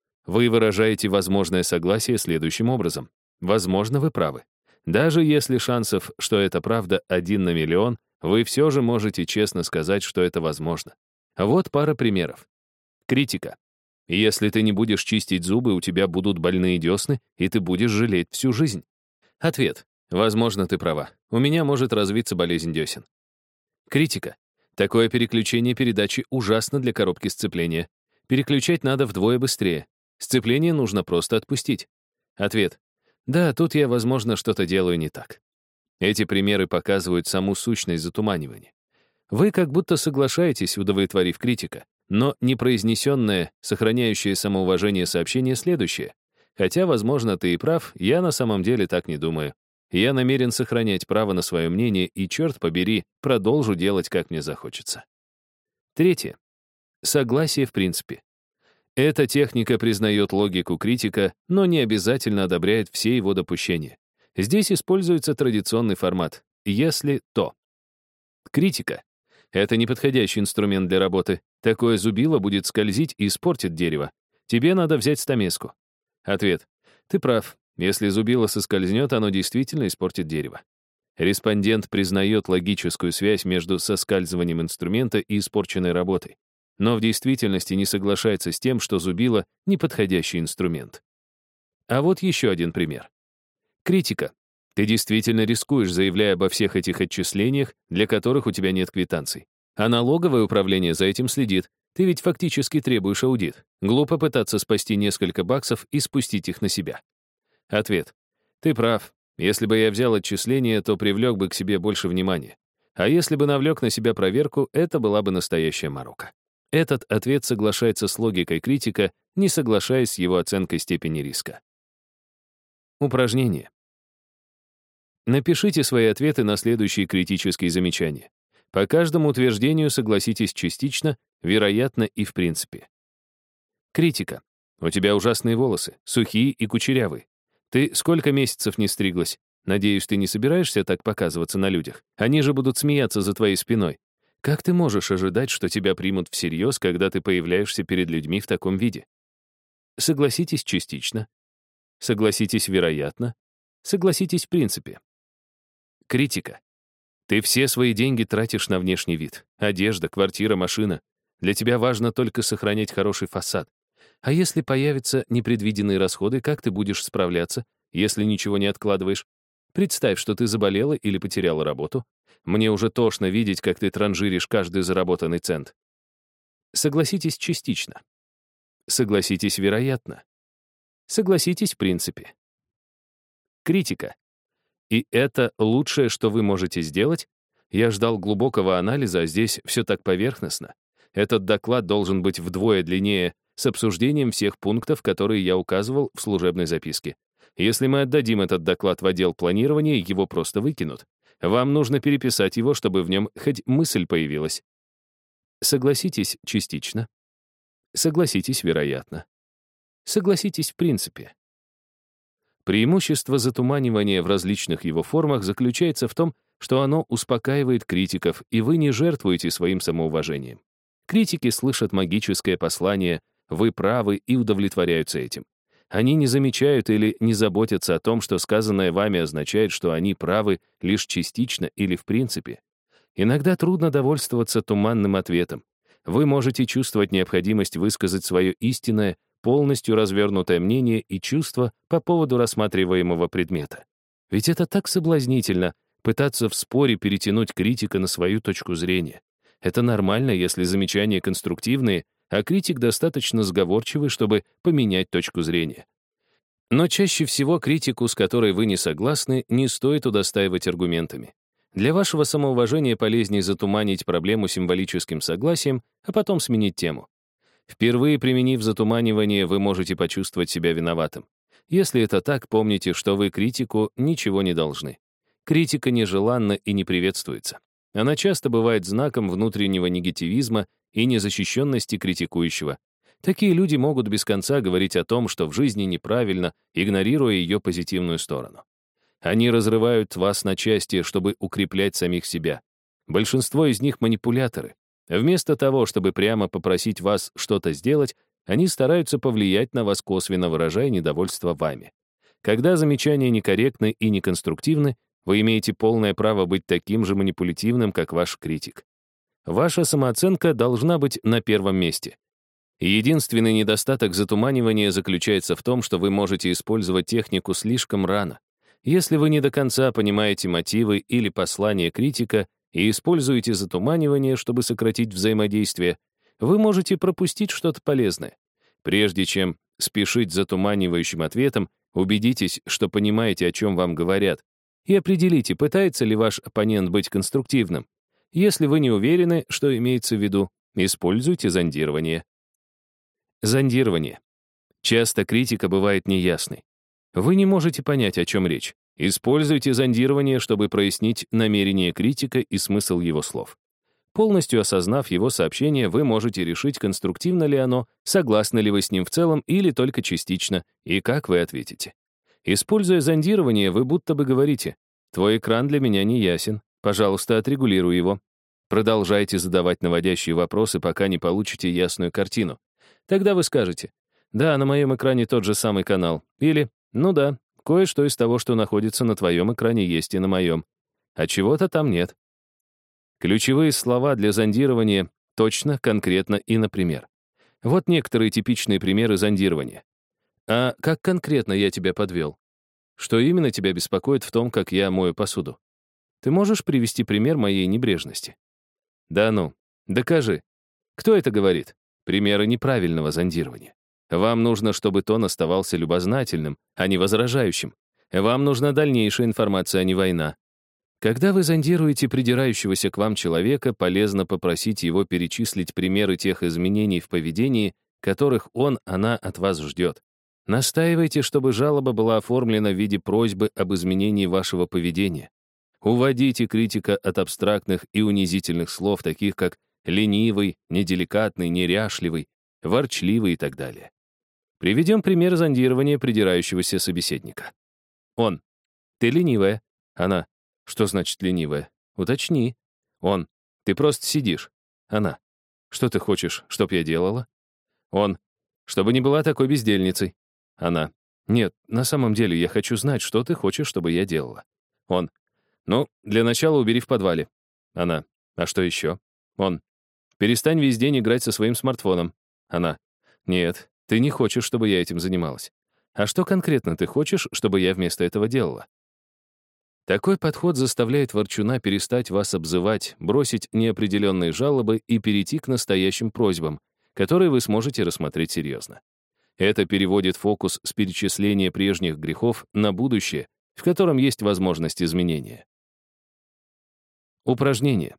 Вы выражаете возможное согласие следующим образом. Возможно, вы правы. Даже если шансов, что это правда, 1 на миллион, вы все же можете честно сказать, что это возможно. Вот пара примеров. Критика. Если ты не будешь чистить зубы, у тебя будут больные десны, и ты будешь жалеть всю жизнь. Ответ. Возможно, ты права. У меня может развиться болезнь десен. Критика. Такое переключение передачи ужасно для коробки сцепления. Переключать надо вдвое быстрее. Сцепление нужно просто отпустить. Ответ. Да, тут я, возможно, что-то делаю не так. Эти примеры показывают саму сущность затуманивания. Вы как будто соглашаетесь, удовлетворив критика, но непроизнесенное, сохраняющее самоуважение сообщение следующее. Хотя, возможно, ты и прав, я на самом деле так не думаю. Я намерен сохранять право на свое мнение и, черт побери, продолжу делать, как мне захочется. Третье. Согласие в принципе. Эта техника признает логику критика, но не обязательно одобряет все его допущения. Здесь используется традиционный формат «если то». Критика. Это неподходящий инструмент для работы. Такое зубило будет скользить и испортит дерево. Тебе надо взять стамеску. Ответ. Ты прав. Если зубило соскользнет, оно действительно испортит дерево. Респондент признает логическую связь между соскальзыванием инструмента и испорченной работой, но в действительности не соглашается с тем, что зубило — неподходящий инструмент. А вот еще один пример. Критика. Ты действительно рискуешь, заявляя обо всех этих отчислениях, для которых у тебя нет квитанций. А налоговое управление за этим следит. Ты ведь фактически требуешь аудит. Глупо пытаться спасти несколько баксов и спустить их на себя. Ответ. Ты прав. Если бы я взял отчисления, то привлек бы к себе больше внимания. А если бы навлек на себя проверку, это была бы настоящая морока. Этот ответ соглашается с логикой критика, не соглашаясь с его оценкой степени риска. Упражнение. Напишите свои ответы на следующие критические замечания. По каждому утверждению согласитесь частично, вероятно и в принципе. Критика. У тебя ужасные волосы, сухие и кучерявые. Ты сколько месяцев не стриглась? Надеюсь, ты не собираешься так показываться на людях? Они же будут смеяться за твоей спиной. Как ты можешь ожидать, что тебя примут всерьез, когда ты появляешься перед людьми в таком виде? Согласитесь частично. Согласитесь вероятно. Согласитесь в принципе. Критика. Ты все свои деньги тратишь на внешний вид. Одежда, квартира, машина. Для тебя важно только сохранять хороший фасад. А если появятся непредвиденные расходы, как ты будешь справляться, если ничего не откладываешь? Представь, что ты заболела или потеряла работу. Мне уже тошно видеть, как ты транжиришь каждый заработанный цент. Согласитесь частично. Согласитесь вероятно. Согласитесь в принципе. Критика. И это лучшее, что вы можете сделать? Я ждал глубокого анализа, а здесь все так поверхностно. Этот доклад должен быть вдвое длиннее, с обсуждением всех пунктов, которые я указывал в служебной записке. Если мы отдадим этот доклад в отдел планирования, его просто выкинут. Вам нужно переписать его, чтобы в нем хоть мысль появилась. Согласитесь частично. Согласитесь вероятно. Согласитесь в принципе. Преимущество затуманивания в различных его формах заключается в том, что оно успокаивает критиков, и вы не жертвуете своим самоуважением. Критики слышат магическое послание «вы правы» и удовлетворяются этим. Они не замечают или не заботятся о том, что сказанное вами означает, что они правы лишь частично или в принципе. Иногда трудно довольствоваться туманным ответом. Вы можете чувствовать необходимость высказать свое истинное, полностью развернутое мнение и чувство по поводу рассматриваемого предмета. Ведь это так соблазнительно — пытаться в споре перетянуть критика на свою точку зрения. Это нормально, если замечания конструктивные, а критик достаточно сговорчивый, чтобы поменять точку зрения. Но чаще всего критику, с которой вы не согласны, не стоит удостаивать аргументами. Для вашего самоуважения полезнее затуманить проблему символическим согласием, а потом сменить тему. Впервые применив затуманивание, вы можете почувствовать себя виноватым. Если это так, помните, что вы критику ничего не должны. Критика нежеланна и не приветствуется. Она часто бывает знаком внутреннего негативизма и незащищенности критикующего. Такие люди могут без конца говорить о том, что в жизни неправильно, игнорируя ее позитивную сторону. Они разрывают вас на части, чтобы укреплять самих себя. Большинство из них манипуляторы. Вместо того, чтобы прямо попросить вас что-то сделать, они стараются повлиять на вас косвенно, выражая недовольство вами. Когда замечания некорректны и неконструктивны, вы имеете полное право быть таким же манипулятивным, как ваш критик. Ваша самооценка должна быть на первом месте. Единственный недостаток затуманивания заключается в том, что вы можете использовать технику слишком рано. Если вы не до конца понимаете мотивы или послание критика и используете затуманивание, чтобы сократить взаимодействие, вы можете пропустить что-то полезное. Прежде чем спешить затуманивающим ответом, убедитесь, что понимаете, о чем вам говорят, и определите, пытается ли ваш оппонент быть конструктивным. Если вы не уверены, что имеется в виду, используйте зондирование. Зондирование. Часто критика бывает неясной. Вы не можете понять, о чем речь. Используйте зондирование, чтобы прояснить намерение критика и смысл его слов. Полностью осознав его сообщение, вы можете решить, конструктивно ли оно, согласны ли вы с ним в целом или только частично, и как вы ответите. Используя зондирование, вы будто бы говорите: «Твой экран для меня не ясен, пожалуйста, отрегулируй его». Продолжайте задавать наводящие вопросы, пока не получите ясную картину. Тогда вы скажете: «Да, на моем экране тот же самый канал». Или «Ну да, кое-что из того, что находится на твоем экране, есть и на моем. А чего-то там нет». Ключевые слова для зондирования — точно, конкретно и например. Вот некоторые типичные примеры зондирования. «А как конкретно я тебя подвел? Что именно тебя беспокоит в том, как я мою посуду? Ты можешь привести пример моей небрежности?» «Да ну, докажи». Кто это говорит? Примеры неправильного зондирования. Вам нужно, чтобы тон оставался любознательным, а не возражающим. Вам нужна дальнейшая информация, а не война. Когда вы зондируете придирающегося к вам человека, полезно попросить его перечислить примеры тех изменений в поведении, которых он, она от вас ждет. Настаивайте, чтобы жалоба была оформлена в виде просьбы об изменении вашего поведения. Уводите критика от абстрактных и унизительных слов, таких как ленивый, неделикатный, неряшливый, ворчливый и так далее. Приведем пример зондирования придирающегося собеседника. Он: «Ты ленивая». Она: «Что значит ленивая? Уточни». Он: «Ты просто сидишь». Она: «Что ты хочешь, чтоб я делала?» Он: «Чтобы не была такой бездельницей». Она: «Нет, на самом деле я хочу знать, что ты хочешь, чтобы я делала». Он: «Ну, для начала убери в подвале». Она: «А что еще?» Он: «Перестань весь день играть со своим смартфоном». Она: «Нет, ты не хочешь, чтобы я этим занималась. А что конкретно ты хочешь, чтобы я вместо этого делала?» Такой подход заставляет ворчуна перестать вас обзывать, бросить неопределенные жалобы и перейти к настоящим просьбам, которые вы сможете рассмотреть серьезно. Это переводит фокус с перечисления прежних грехов на будущее, в котором есть возможность изменения. Упражнение.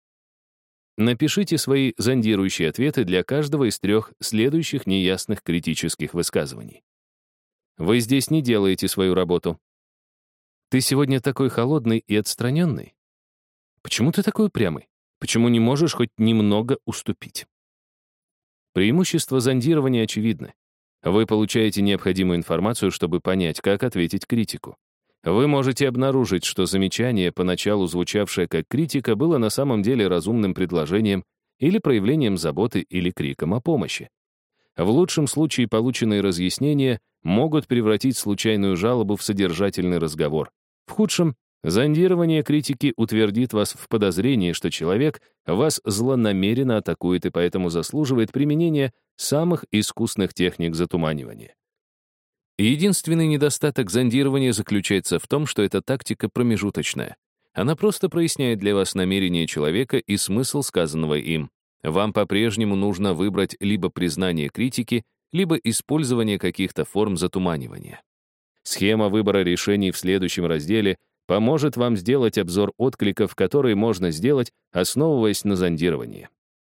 Напишите свои зондирующие ответы для каждого из 3 следующих неясных критических высказываний. Вы здесь не делаете свою работу. Ты сегодня такой холодный и отстраненный. Почему ты такой упрямый? Почему не можешь хоть немного уступить? Преимущества зондирования очевидны. Вы получаете необходимую информацию, чтобы понять, как ответить критику. Вы можете обнаружить, что замечание, поначалу звучавшее как критика, было на самом деле разумным предложением или проявлением заботы или криком о помощи. В лучшем случае полученные разъяснения могут превратить случайную жалобу в содержательный разговор. В худшем Зондирование критики утвердит вас в подозрении, что человек вас злонамеренно атакует и поэтому заслуживает применения самых искусных техник затуманивания. Единственный недостаток зондирования заключается в том, что эта тактика промежуточная. Она просто проясняет для вас намерение человека и смысл сказанного им. Вам по-прежнему нужно выбрать либо признание критики, либо использование каких-то форм затуманивания. Схема выбора решений в следующем разделе поможет вам сделать обзор откликов, которые можно сделать, основываясь на зондировании.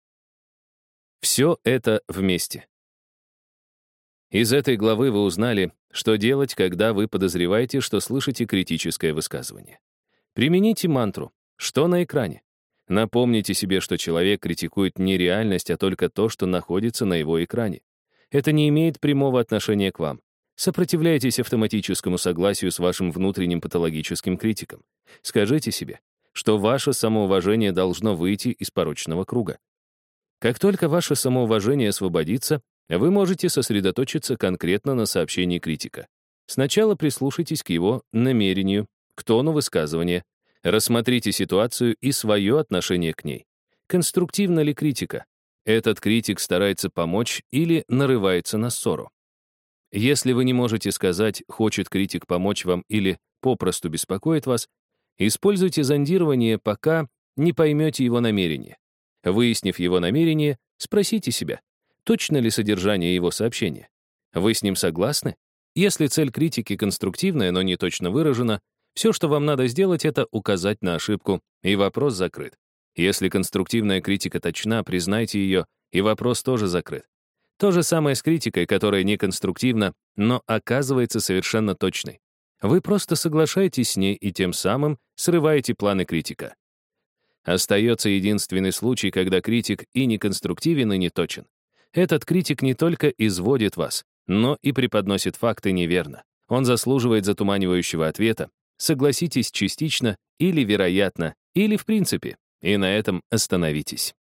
Все это вместе. Из этой главы вы узнали, что делать, когда вы подозреваете, что слышите критическое высказывание. Примените мантру «Что на экране?». Напомните себе, что человек критикует не реальность, а только то, что находится на его экране. Это не имеет прямого отношения к вам. Сопротивляйтесь автоматическому согласию с вашим внутренним патологическим критиком. Скажите себе, что ваше самоуважение должно выйти из порочного круга. Как только ваше самоуважение освободится, вы можете сосредоточиться конкретно на сообщении критика. Сначала прислушайтесь к его намерению, к тону высказывания, рассмотрите ситуацию и свое отношение к ней. Конструктивна ли критика? Этот критик старается помочь или нарывается на ссору? Если вы не можете сказать, хочет критик помочь вам или попросту беспокоит вас, используйте зондирование, пока не поймете его намерение. Выяснив его намерение, спросите себя, точно ли содержание его сообщения. Вы с ним согласны? Если цель критики конструктивная, но не точно выражена, все, что вам надо сделать, это указать на ошибку, и вопрос закрыт. Если конструктивная критика точна, признайте ее, и вопрос тоже закрыт. То же самое с критикой, которая не конструктивна, но оказывается совершенно точной. Вы просто соглашаетесь с ней и тем самым срываете планы критика. Остается единственный случай, когда критик и не конструктивен, и не точен. Этот критик не только изводит вас, но и преподносит факты неверно. Он заслуживает затуманивающего ответа. Согласитесь частично или вероятно, или в принципе, и на этом остановитесь.